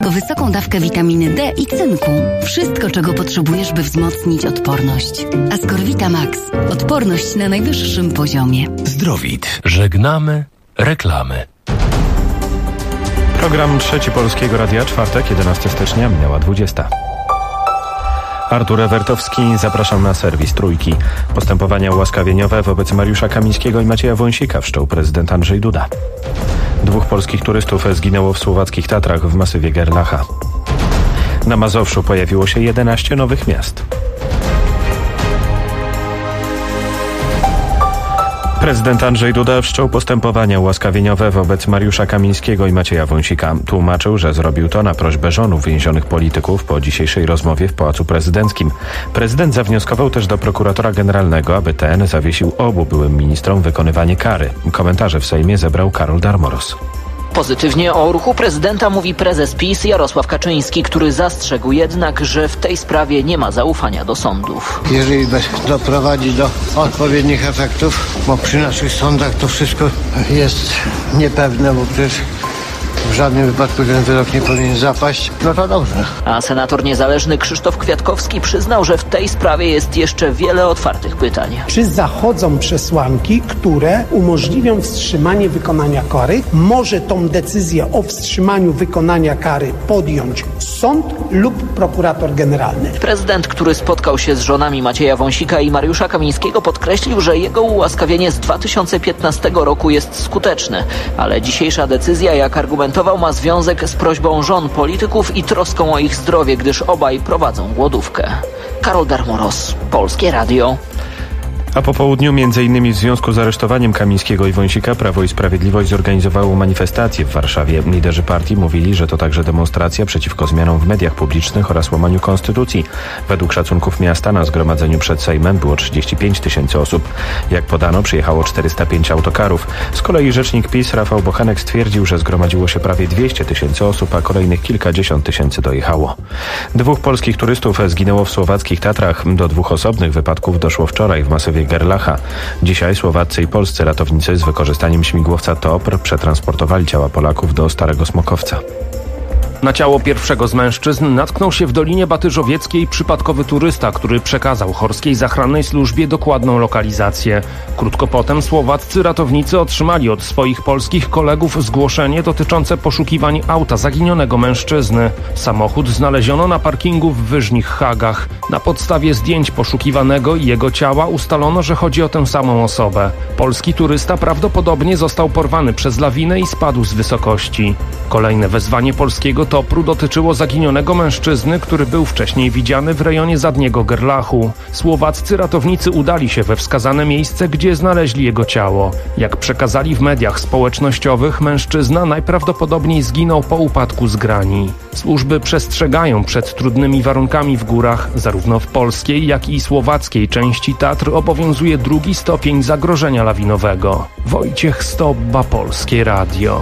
po wysoką dawkę witaminy D i cynku. Wszystko, czego potrzebujesz, by wzmocnić odporność. Ascorvita Max. Odporność na najwyższym poziomie. Zdrowit. Żegnamy reklamy. Program Trzeci Polskiego Radia, czwartek, 11 stycznia, minęła 20. Artur Ewertowski, zapraszam na serwis Trójki. Postępowania ułaskawieniowe wobec Mariusza Kamińskiego i Macieja Wąsika wszczął prezydent Andrzej Duda. 2 polskich turystów zginęło w słowackich Tatrach w masywie Gerlacha. Na Mazowszu pojawiło się 11 nowych miast. Prezydent Andrzej Duda wszczął postępowania ułaskawieniowe wobec Mariusza Kamińskiego i Macieja Wąsika. Tłumaczył, że zrobił to na prośbę żon uwięzionych polityków po dzisiejszej rozmowie w Pałacu Prezydenckim. Prezydent zawnioskował też do prokuratora generalnego, aby ten zawiesił obu byłym ministrom wykonywanie kary. Komentarze w Sejmie zebrał Karol Darmoros. Pozytywnie o ruchu prezydenta mówi prezes PiS Jarosław Kaczyński, który zastrzegł jednak, że w tej sprawie nie ma zaufania do sądów. Jeżeli doprowadzi do odpowiednich efektów, bo przy naszych sądach to wszystko jest niepewne, bo przecież w żadnym wypadku ten wyrok nie powinien zapaść, no to dobrze. A senator niezależny Krzysztof Kwiatkowski przyznał, że w tej sprawie jest jeszcze wiele otwartych pytań. Czy zachodzą przesłanki, które umożliwią wstrzymanie wykonania kary? Może tą decyzję o wstrzymaniu wykonania kary podjąć sąd lub prokurator generalny. Prezydent, który spotkał się z żonami Macieja Wąsika i Mariusza Kamińskiego, podkreślił, że jego ułaskawienie z 2015 roku jest skuteczne, ale dzisiejsza decyzja, jak argumentował, ma związek z prośbą żon polityków i troską o ich zdrowie, gdyż obaj prowadzą głodówkę. Karol Darmoros, Polskie Radio. A po południu, m.in. w związku z aresztowaniem Kamińskiego i Wąsika, Prawo i Sprawiedliwość zorganizowało manifestację w Warszawie. Liderzy partii mówili, że to także demonstracja przeciwko zmianom w mediach publicznych oraz łamaniu konstytucji. Według szacunków miasta na zgromadzeniu przed Sejmem było 35 000 osób. Jak podano, przyjechało 405 autokarów. Z kolei rzecznik PiS Rafał Bochenek stwierdził, że zgromadziło się prawie 200 000 osób, a kolejnych kilkadziesiąt tysięcy dojechało. 2 polskich turystów zginęło w słowackich Tatrach. Do 2 osobnych wypadków doszło wczoraj w masywie Gerlacha. Dzisiaj słowaccy i polscy ratownicy z wykorzystaniem śmigłowca TOPR przetransportowali ciała Polaków do Starego Smokowca. Na ciało pierwszego z mężczyzn natknął się w Dolinie Batyżowieckiej przypadkowy turysta, który przekazał chorskiej zachrannej służbie dokładną lokalizację. Krótko potem słowaccy ratownicy otrzymali od swoich polskich kolegów zgłoszenie dotyczące poszukiwań auta zaginionego mężczyzny. Samochód znaleziono na parkingu w Wyżnich Hagach. Na podstawie zdjęć poszukiwanego i jego ciała ustalono, że chodzi o tę samą osobę. Polski turysta prawdopodobnie został porwany przez lawinę i spadł z wysokości. Kolejne wezwanie polskiego TOPR-u dotyczyło zaginionego mężczyzny, który był wcześniej widziany w rejonie Zadniego Gerlachu. Słowaccy ratownicy udali się we wskazane miejsce, gdzie znaleźli jego ciało. Jak przekazali w mediach społecznościowych, mężczyzna najprawdopodobniej zginął po upadku z grani. Służby przestrzegają przed trudnymi warunkami w górach. Zarówno w polskiej, jak i słowackiej części Tatr obowiązuje 2. stopień zagrożenia lawinowego. Wojciech Stobba, Polskie Radio.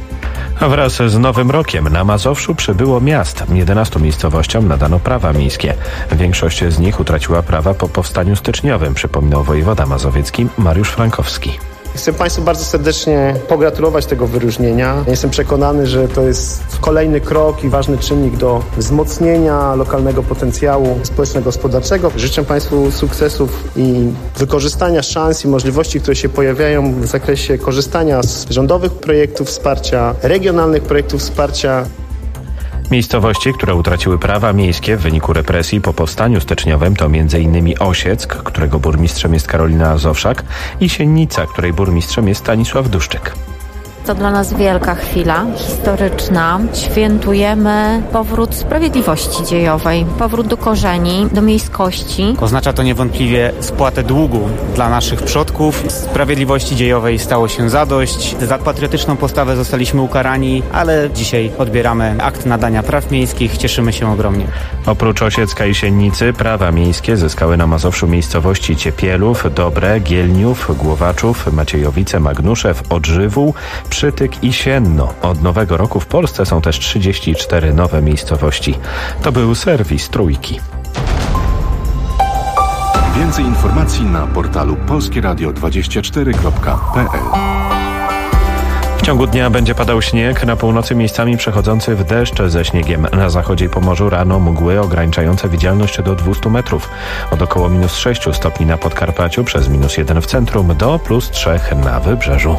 A wraz z Nowym Rokiem na Mazowszu przybyło miast. 11 miejscowościom nadano prawa miejskie. Większość z nich utraciła prawa po powstaniu styczniowym, przypominał wojewoda mazowiecki Mariusz Frankowski. Chcę Państwu bardzo serdecznie pogratulować tego wyróżnienia. Jestem przekonany, że to jest kolejny krok i ważny czynnik do wzmocnienia lokalnego potencjału społeczno-gospodarczego. Życzę Państwu sukcesów i wykorzystania szans i możliwości, które się pojawiają w zakresie korzystania z rządowych projektów wsparcia, regionalnych projektów wsparcia. Miejscowości, które utraciły prawa miejskie w wyniku represji po powstaniu styczniowym to m.in. Osieck, którego burmistrzem jest Karolina Azowszak, i Siennica, której burmistrzem jest Stanisław Duszczyk. To dla nas wielka chwila historyczna. Świętujemy powrót sprawiedliwości dziejowej, powrót do korzeni, do miejskości. Oznacza to niewątpliwie spłatę długu dla naszych przodków. Sprawiedliwości dziejowej stało się zadość. Za patriotyczną postawę zostaliśmy ukarani, ale dzisiaj odbieramy akt nadania praw miejskich. Cieszymy się ogromnie. Oprócz Osiecka i Siennicy prawa miejskie zyskały na Mazowszu miejscowości Ciepielów, Dobre, Gielniów, Głowaczów, Maciejowice, Magnuszew, Odżywół, Przytyk i Sienno. Od nowego roku w Polsce są też 34 nowe miejscowości. To był serwis Trójki. Więcej informacji na portalu polskieradio24.pl. W ciągu dnia będzie padał śnieg, na północy miejscami przechodzący w deszcz ze śniegiem. Na zachodzie i Pomorzu rano mgły ograniczające widzialność do 200 metrów. Od około -6 stopni na Podkarpaciu, przez -1 w centrum do +3 na wybrzeżu.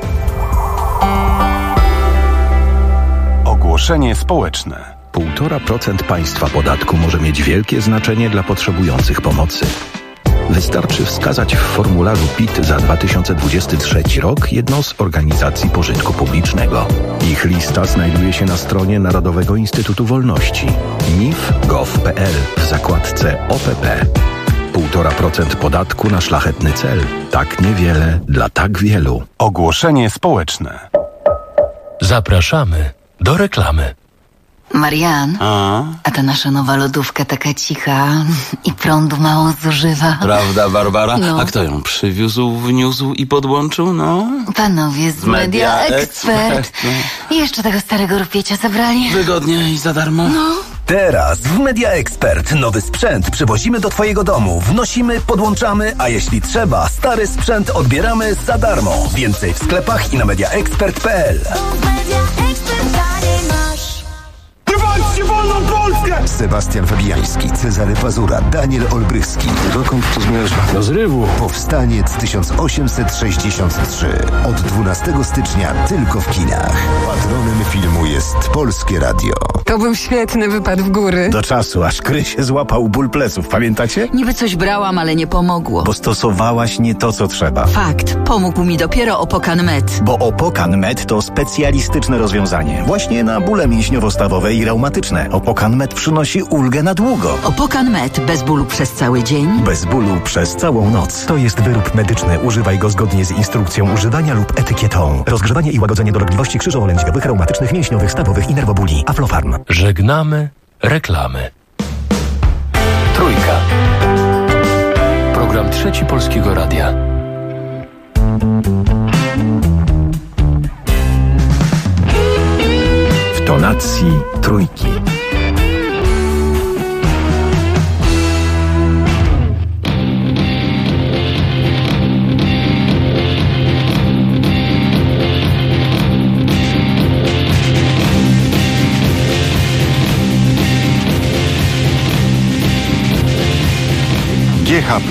Ogłoszenie społeczne. 1,5% państwa podatku może mieć wielkie znaczenie dla potrzebujących pomocy. Wystarczy wskazać w formularzu PIT za 2023 rok jedną z organizacji pożytku publicznego. Ich lista znajduje się na stronie Narodowego Instytutu Wolności nif.gov.pl w zakładce OPP. 1,5% podatku na szlachetny cel. Tak niewiele dla tak wielu. Ogłoszenie społeczne. Zapraszamy do reklamy. Marian, a ta nasza nowa lodówka taka cicha i prądu mało zużywa. Prawda, Barbara? No. A kto ją przywiózł, wniósł i podłączył, no? Panowie z Media Expert. I jeszcze tego starego rupiecia zabrali. Wygodnie i za darmo? No. Teraz w Media Expert nowy sprzęt przywozimy do Twojego domu, wnosimy, podłączamy, a jeśli trzeba, stary sprzęt odbieramy za darmo. Więcej w sklepach i na mediaexpert.pl. Wywalczcie wolną Polskę! Sebastian Fabiański, Cezary Pazura, Daniel Olbrychski. Dokąd to zmierza? Do zrywu. Powstaniec 1863. Od 12 stycznia tylko w kinach. Patronem filmu jest Polskie Radio. To był świetny wypad w góry. Do czasu, aż Krysie złapał ból pleców, pamiętacie? Niby coś brałam, ale nie pomogło. Bo stosowałaś nie to, co trzeba. Fakt. Pomógł mi dopiero Opokan Med. Bo Opokan Med to specjalistyczne rozwiązanie. Właśnie na bóle mięśniowo-stawowe i reumatyczne. Opokan Med przynosi ulgę na długo. Opokan Med. Bez bólu przez cały dzień. Bez bólu przez całą noc. To jest wyrób medyczny. Używaj go zgodnie z instrukcją używania lub etykietą. Rozgrzewanie i łagodzenie dolegliwości krzyżowo-lędźwiowych, reumatycznych, mięśniowych, stawowych i nerwobóli. Aflofarm. Żegnamy reklamy. Trójka. Program Trzeci Polskiego Radia. W tonacji trójki. GH+.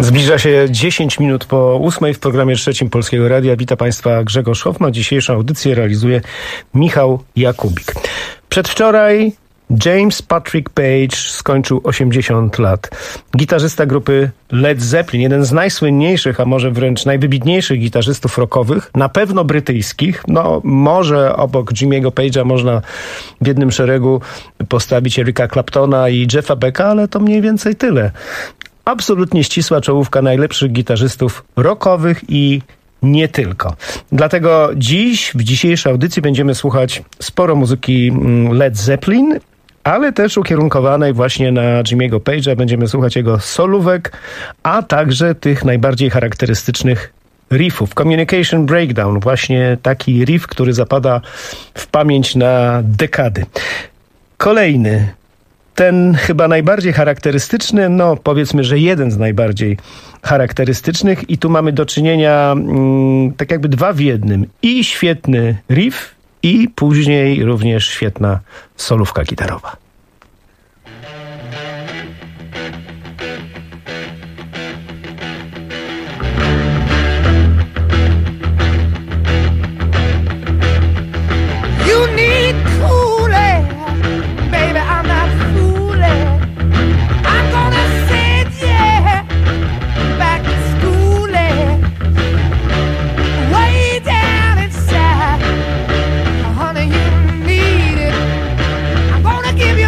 Zbliża się 10 minut po 8 w programie trzecim Polskiego Radia. Witam Państwa, Grzegorz Hoffman. Dzisiejszą audycję realizuje Michał Jakubik. Przedwczoraj James Patrick Page skończył 80 lat. Gitarzysta grupy Led Zeppelin, jeden z najsłynniejszych, a może wręcz najwybitniejszych gitarzystów rockowych, na pewno brytyjskich. No, może obok Jimmy'ego Page'a można w jednym szeregu postawić Erika Claptona i Jeffa Becka, ale to mniej więcej tyle. Absolutnie ścisła czołówka najlepszych gitarzystów rockowych i nie tylko. Dlatego dziś, w dzisiejszej audycji będziemy słuchać sporo muzyki Led Zeppelin, ale też ukierunkowanej właśnie na Jimmy'ego Page'a. Będziemy słuchać jego solówek, a także tych najbardziej charakterystycznych riffów. Communication Breakdown, właśnie taki riff, który zapada w pamięć na dekady. Kolejny, ten chyba najbardziej charakterystyczny, no powiedzmy, że jeden z najbardziej charakterystycznych i tu mamy do czynienia tak jakby dwa w jednym. I świetny riff, i później również świetna solówka gitarowa. Give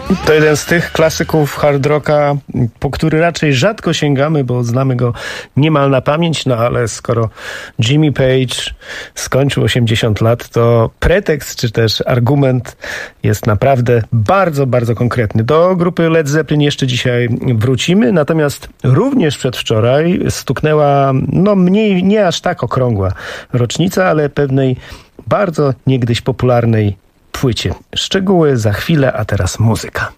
To jeden z tych klasyków hard rocka, po który raczej rzadko sięgamy, bo znamy go niemal na pamięć, no ale skoro Jimmy Page skończył 80 lat, to pretekst czy też argument jest naprawdę bardzo, bardzo konkretny. Do grupy Led Zeppelin jeszcze dzisiaj wrócimy, natomiast również przedwczoraj stuknęła, nie aż tak okrągła rocznica, ale pewnej bardzo niegdyś popularnej płycie. Szczegóły za chwilę, a teraz muzyka.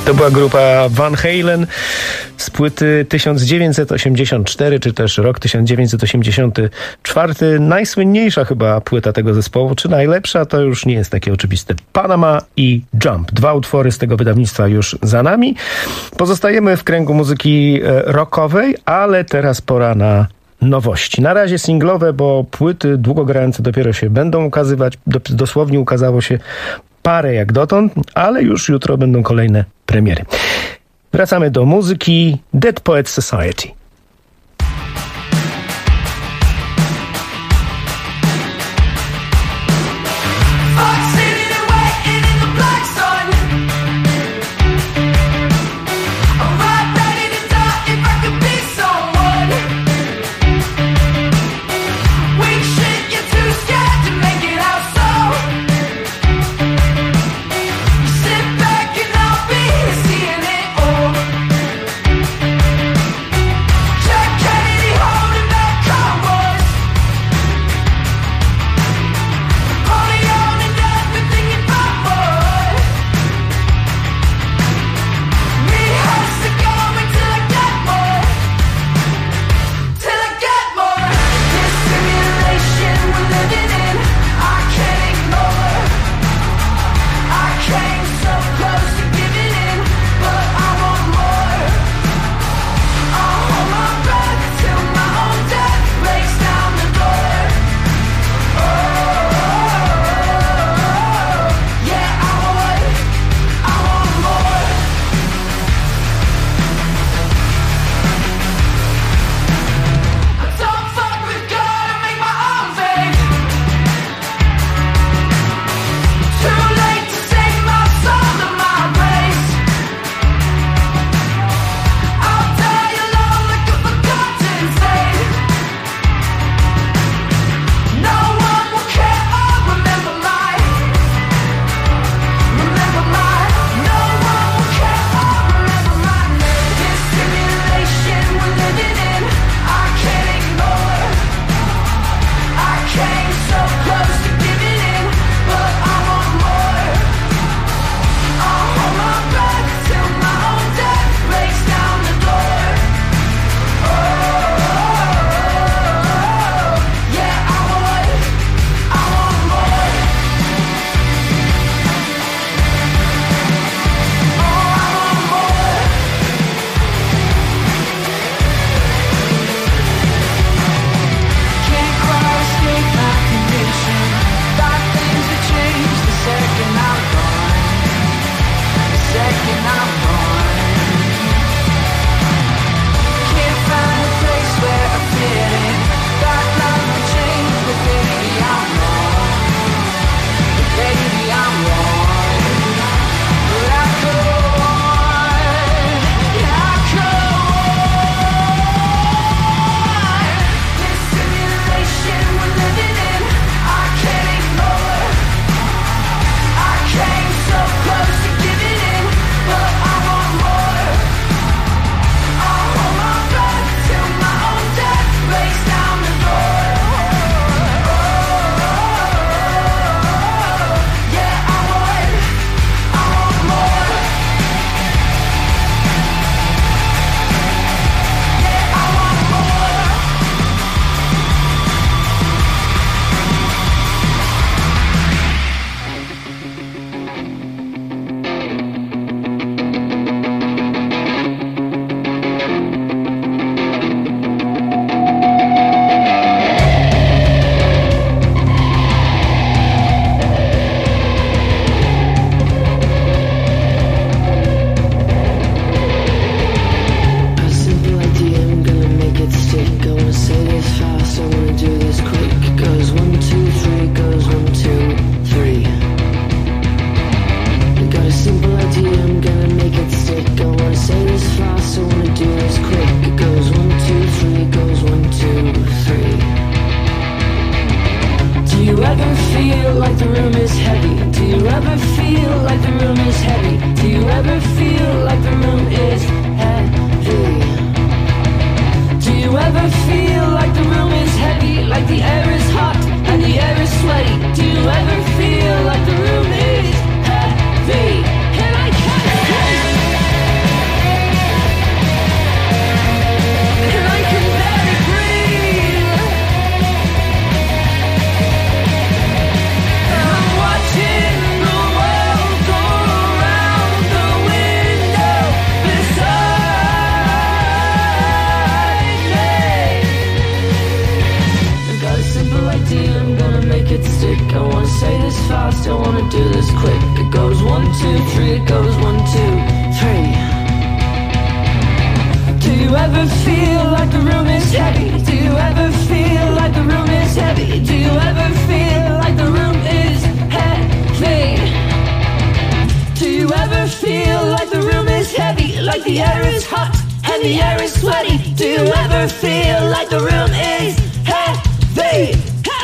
To była grupa Van Halen z płyty 1984, czy też rok 1984. Najsłynniejsza chyba płyta tego zespołu, czy najlepsza, to już nie jest takie oczywiste. Panama i Jump. 2 utwory z tego wydawnictwa już za nami. Pozostajemy w kręgu muzyki rockowej, ale teraz pora na nowości. Na razie singlowe, bo płyty długogrające dopiero się będą ukazywać. Dosłownie ukazało się parę jak dotąd, ale już jutro będą kolejne premiery. Wracamy do muzyki Dead Poets Society. Ever feel like the room is heavy? And I can't melody, I'm gonna make it stick. I wanna say this fast, I wanna do this quick. It goes 1, 2, 3, it goes 1, 2, 3. Do you ever feel like the room is heavy? Do you ever feel like the room is heavy? Do you ever feel like the room is heavy? Do you ever feel like the room is heavy? Like the air is hot and the air is sweaty? Do you ever feel like the room is heavy?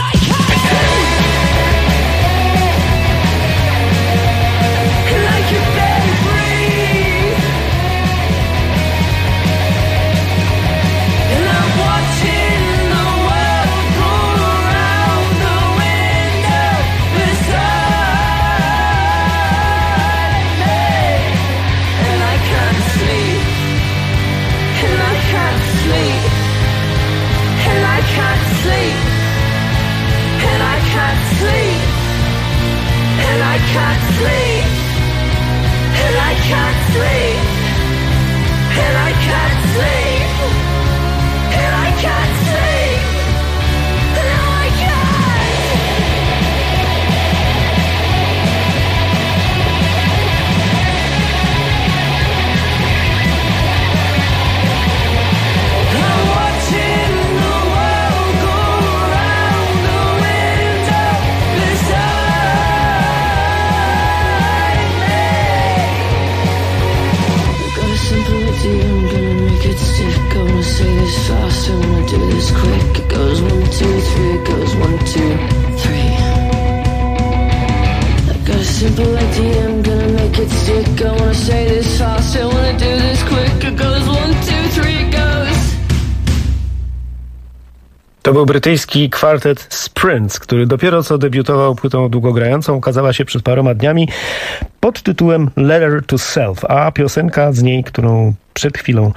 To był brytyjski kwartet Sprints, który dopiero co debiutował płytą długogrającą, ukazała się przed paroma dniami pod tytułem Letter to Self, a piosenka z niej, którą przed chwilą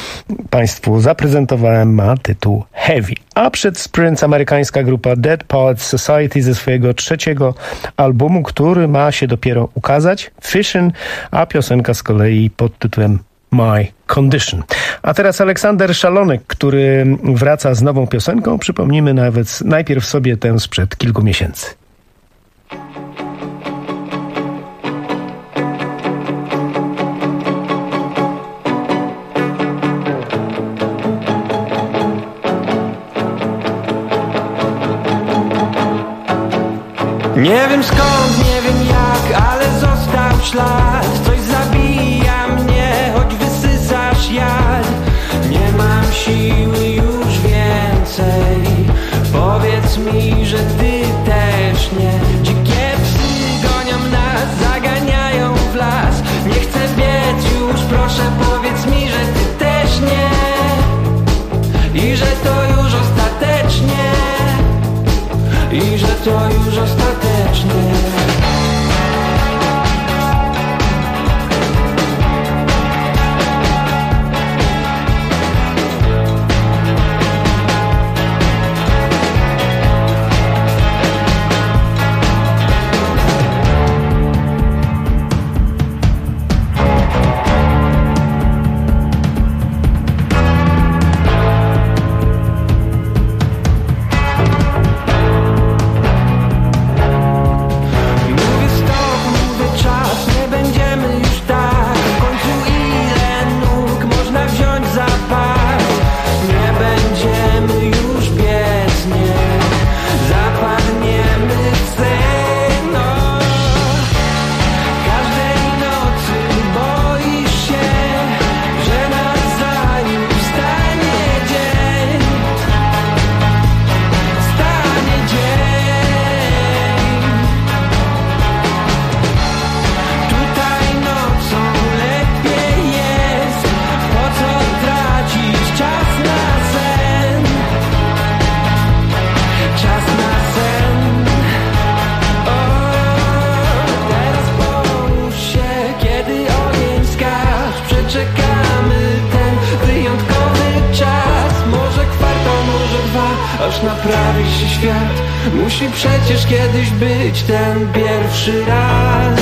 Państwu zaprezentowałem, ma tytuł Heavy. A przed Sprints amerykańska grupa Dead Poets Society ze swojego trzeciego albumu, który ma się dopiero ukazać, Fishin', a piosenka z kolei pod tytułem My Condition. A teraz Aleksander Szalonek, który wraca z nową piosenką. Przypomnijmy najpierw sobie tę sprzed kilku miesięcy. Nie wiem skąd, nie wiem jak, ale został ślad. Coś zabija mnie, choć wysysasz jad. Nie mam siły już więcej. Powiedz mi, że ty też nie. Dzikie psy gonią nas, zaganiają w las. Nie chcę biec już, proszę powiedz mi, że ty też nie. I że to już ostatecznie. I że to już ostatecznie. Naprawi się świat. Musi przecież kiedyś być ten pierwszy raz.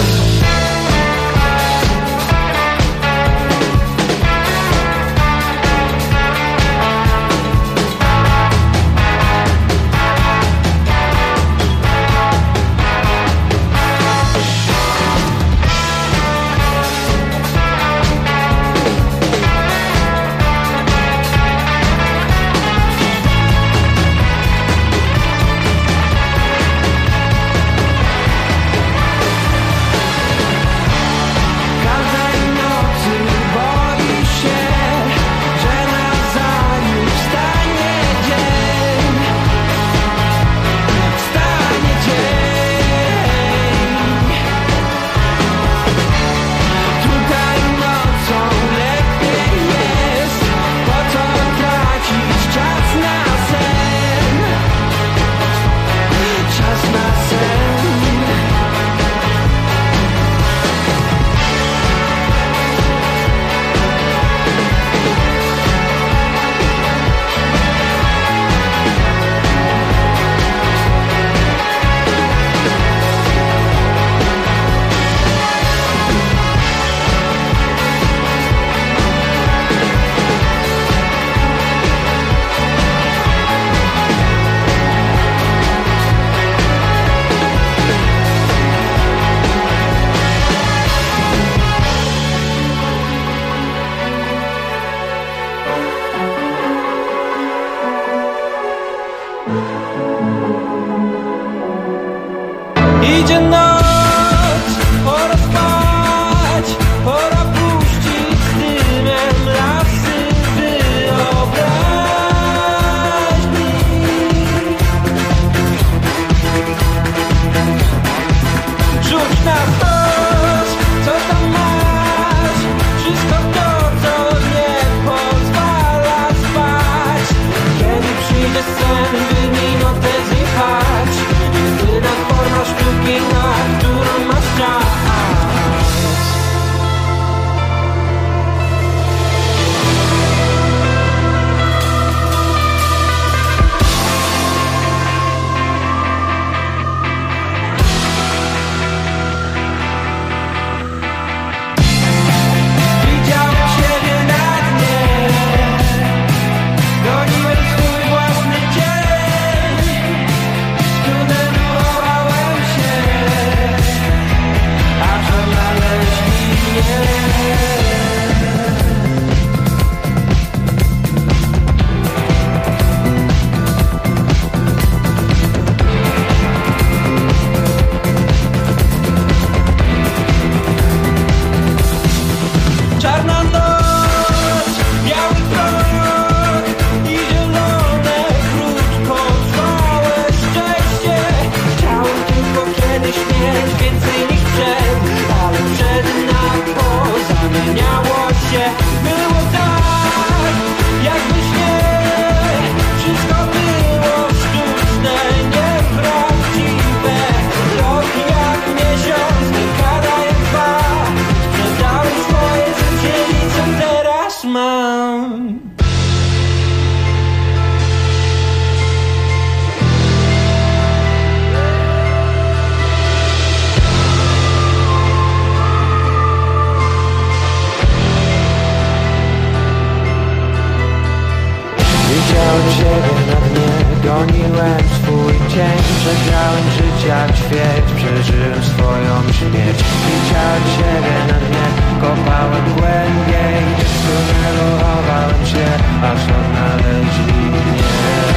dzień przegrałem życia ćwierć, przeżyłem swoją śmierć. Widziałem siebie na dnie, kopałem głębiej, tunelowałem się, aż odnaleźli mnie.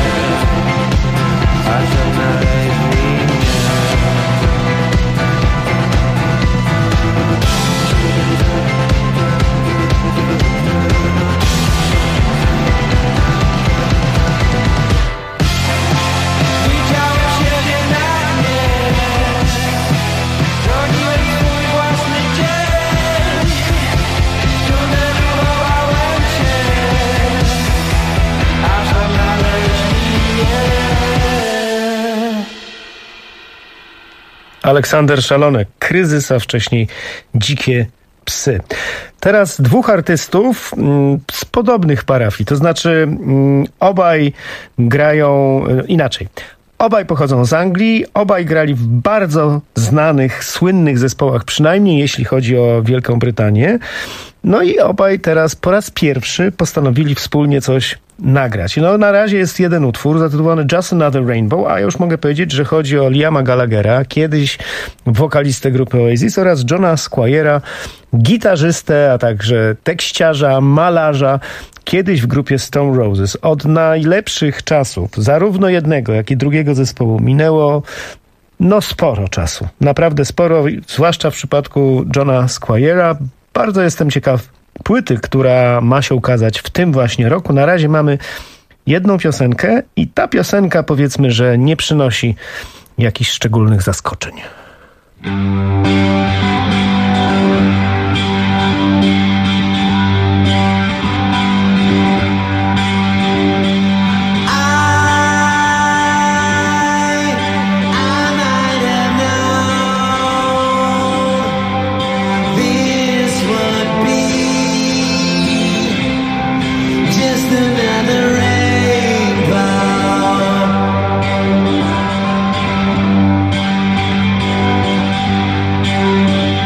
Aż odnaleźli mnie. Aleksander Szalonek, Kryzys, a wcześniej Dzikie psy. Teraz dwóch artystów z podobnych parafii, to znaczy obaj grają inaczej. Obaj pochodzą z Anglii, obaj grali w bardzo znanych, słynnych zespołach, przynajmniej jeśli chodzi o Wielką Brytanię. No i obaj teraz po raz pierwszy postanowili wspólnie coś nagrać. No na razie jest jeden utwór zatytułowany Just Another Rainbow, a ja już mogę powiedzieć, że chodzi o Liama Gallaghera, kiedyś wokalistę grupy Oasis, oraz Johna Squire'a, gitarzystę, a także tekściarza, malarza, kiedyś w grupie Stone Roses. Od najlepszych czasów, zarówno jednego, jak i drugiego zespołu, minęło sporo czasu. Naprawdę sporo, zwłaszcza w przypadku Johna Squire'a. Bardzo jestem ciekaw płyty, która ma się ukazać w tym właśnie roku. Na razie mamy jedną piosenkę i ta piosenka, powiedzmy, że nie przynosi jakichś szczególnych zaskoczeń. Rainbow.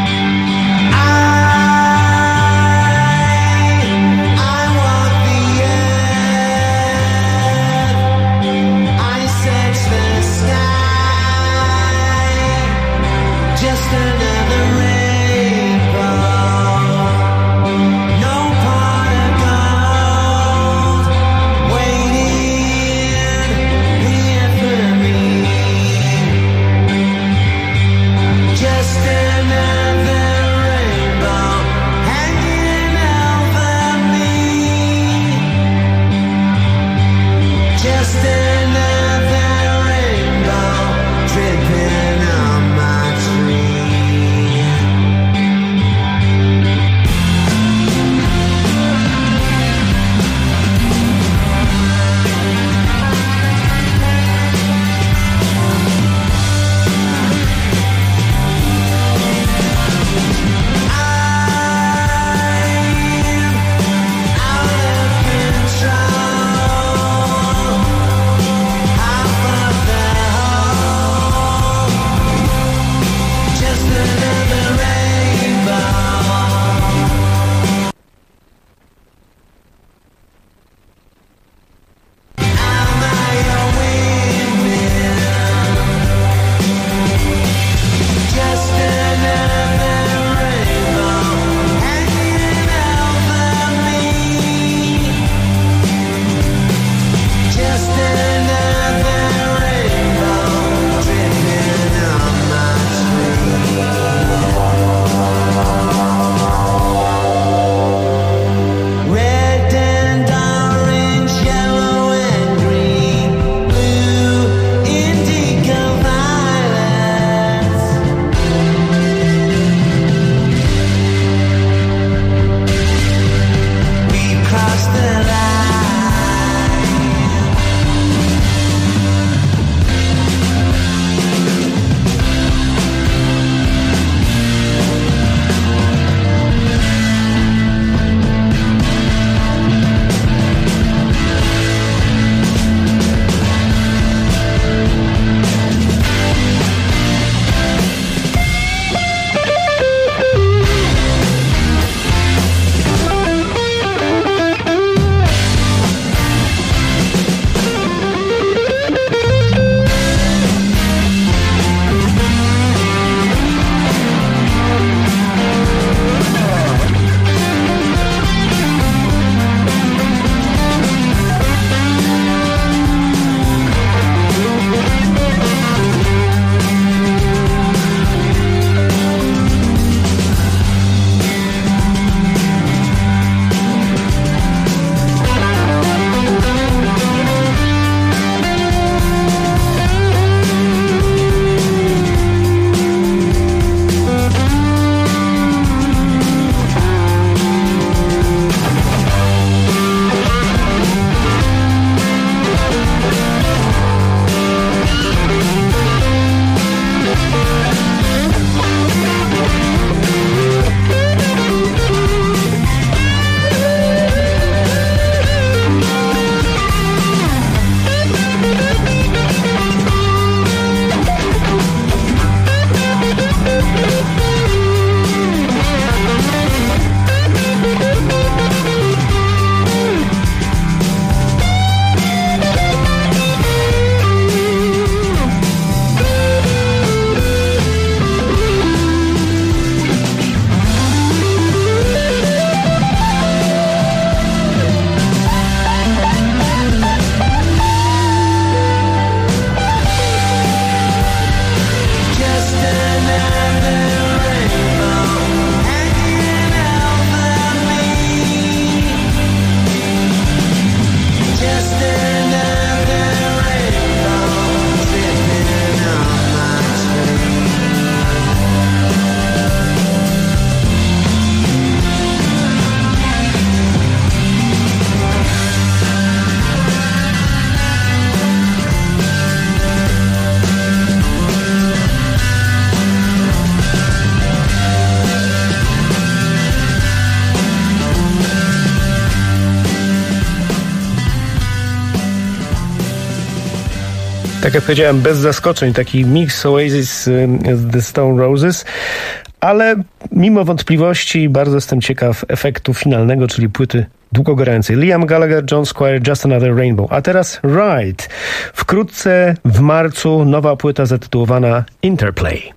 Tak jak powiedziałem, bez zaskoczeń, taki mix Oasis z The Stone Roses, ale mimo wątpliwości bardzo jestem ciekaw efektu finalnego, czyli płyty długogrającej. Liam Gallagher, John Squire, Just Another Rainbow. A teraz Ride. Wkrótce w marcu nowa płyta zatytułowana Interplay.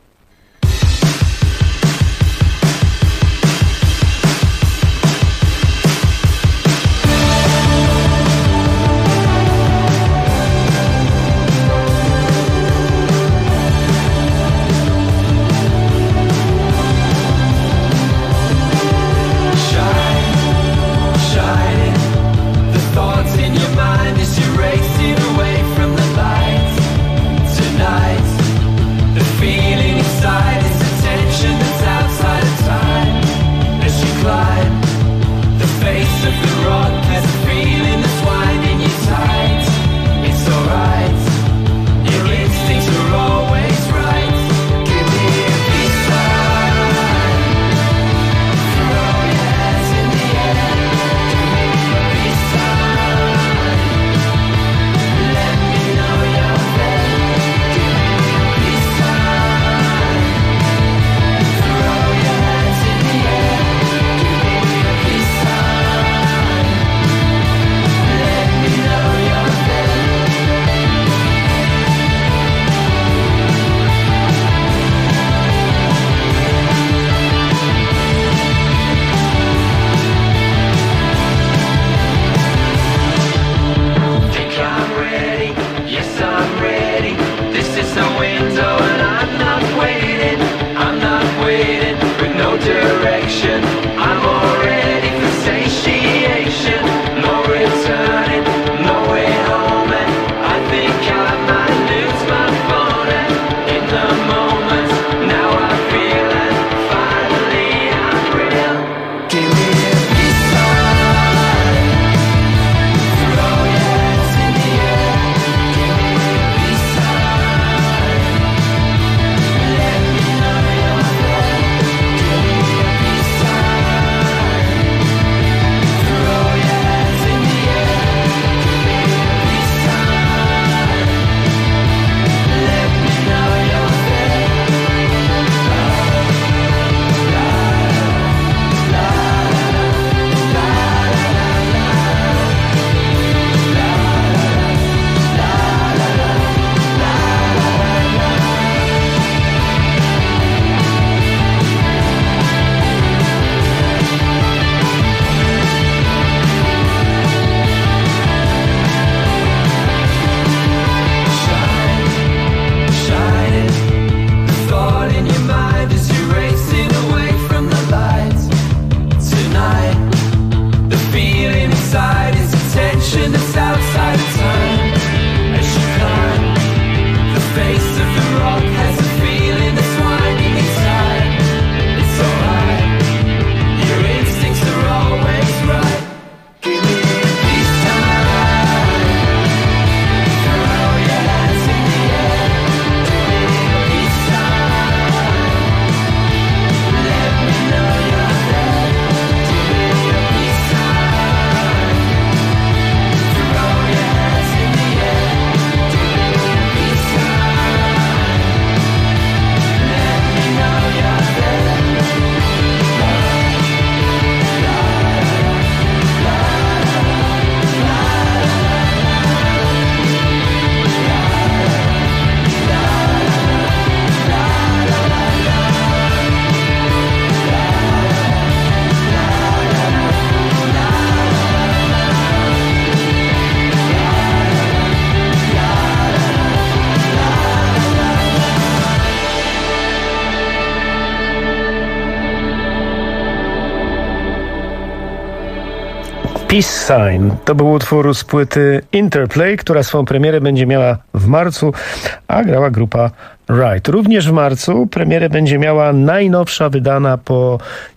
Peace Sign to był utwór z płyty Interplay, która swą premierę będzie miała w marcu, a grała grupa Ride. Również w marcu premierę będzie miała najnowsza wydana po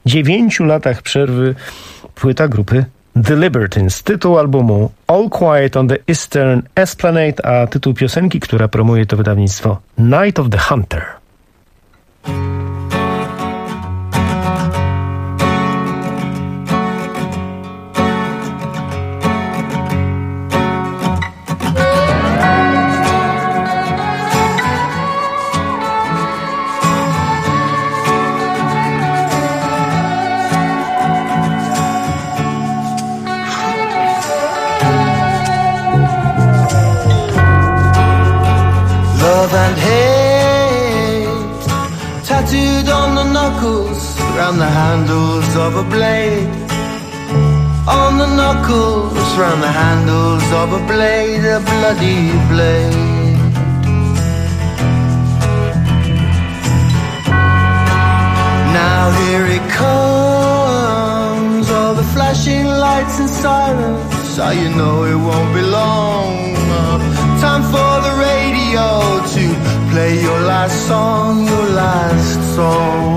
9 latach przerwy płyta grupy The Libertines. Tytuł albumu All Quiet on the Eastern Esplanade, a tytuł piosenki, która promuje to wydawnictwo, Night of the Hunter. knuckles, round the handles of a blade. On the knuckles, round the handles of a blade, a bloody blade. Now here it comes, all the flashing lights and sirens. So you know it won't be long. Time for the radio to play your last song, your last song.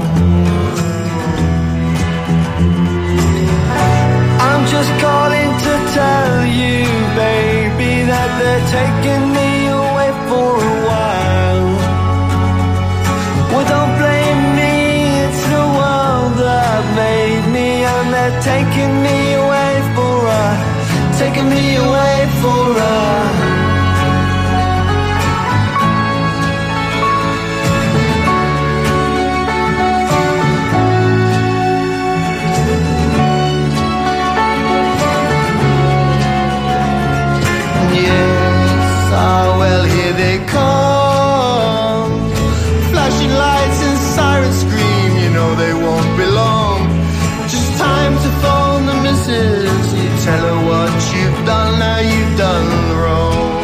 I'm just calling to tell you, baby, that they're taking me away for a while. Well, don't blame me, it's the world that made me, and they're taking me away for a, taking me away for a. Well, here they come, flashing lights and sirens scream. You know they won't be long. Just time to phone the missus. You tell her what you've done, now you've done wrong.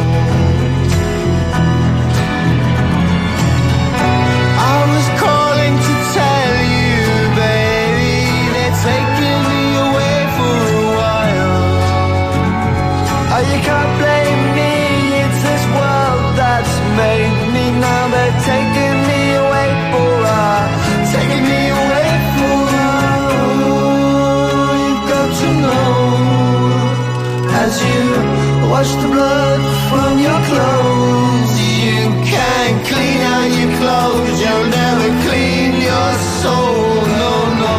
I was calling to tell you, baby, they're taking me away for a while. Oh, you can't blame me, that's made me. Now they're taking me away for a, taking me away for a. You've got to know, as you wash the blood from your clothes, you can't clean out your clothes, you'll never clean your soul. No, no.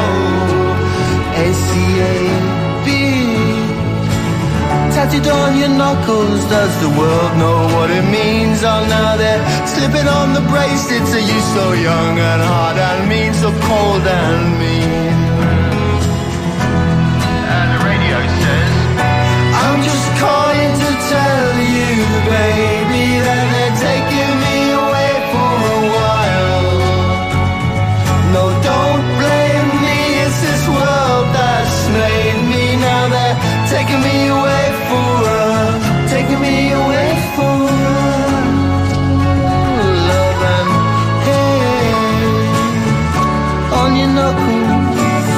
ACAB tattooed on your knuckles, does the world know what it means? Oh, now they're slipping on the bracelets. Are you so young and hard and mean, so cold and mean? And the radio says, I'm just calling to tell you, baby, that they're taking me away for a while. No, don't blame me, it's this world that's made me. Now they're taking me away, taking me away for love and hate on your knuckles,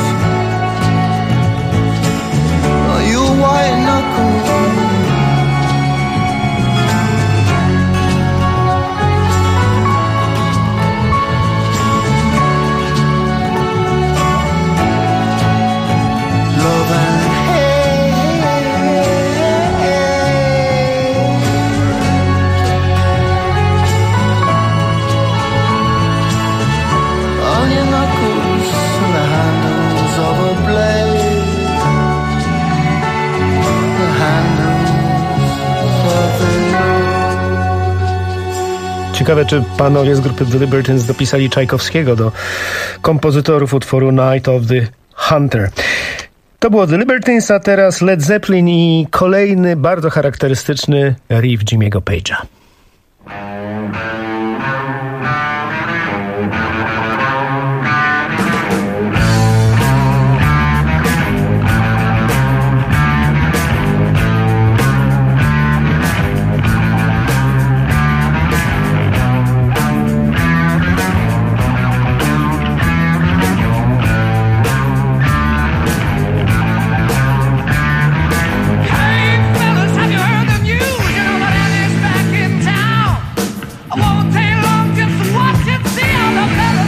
oh, your white knuckles. Love and Ciekawe, czy panowie z grupy The Libertines dopisali Czajkowskiego do kompozytorów utworu Night of the Hunter. To było The Libertines, a teraz Led Zeppelin i kolejny bardzo charakterystyczny riff Jimmy'ego Page'a. Back in town. I won't take long just to watch it, see all the fellas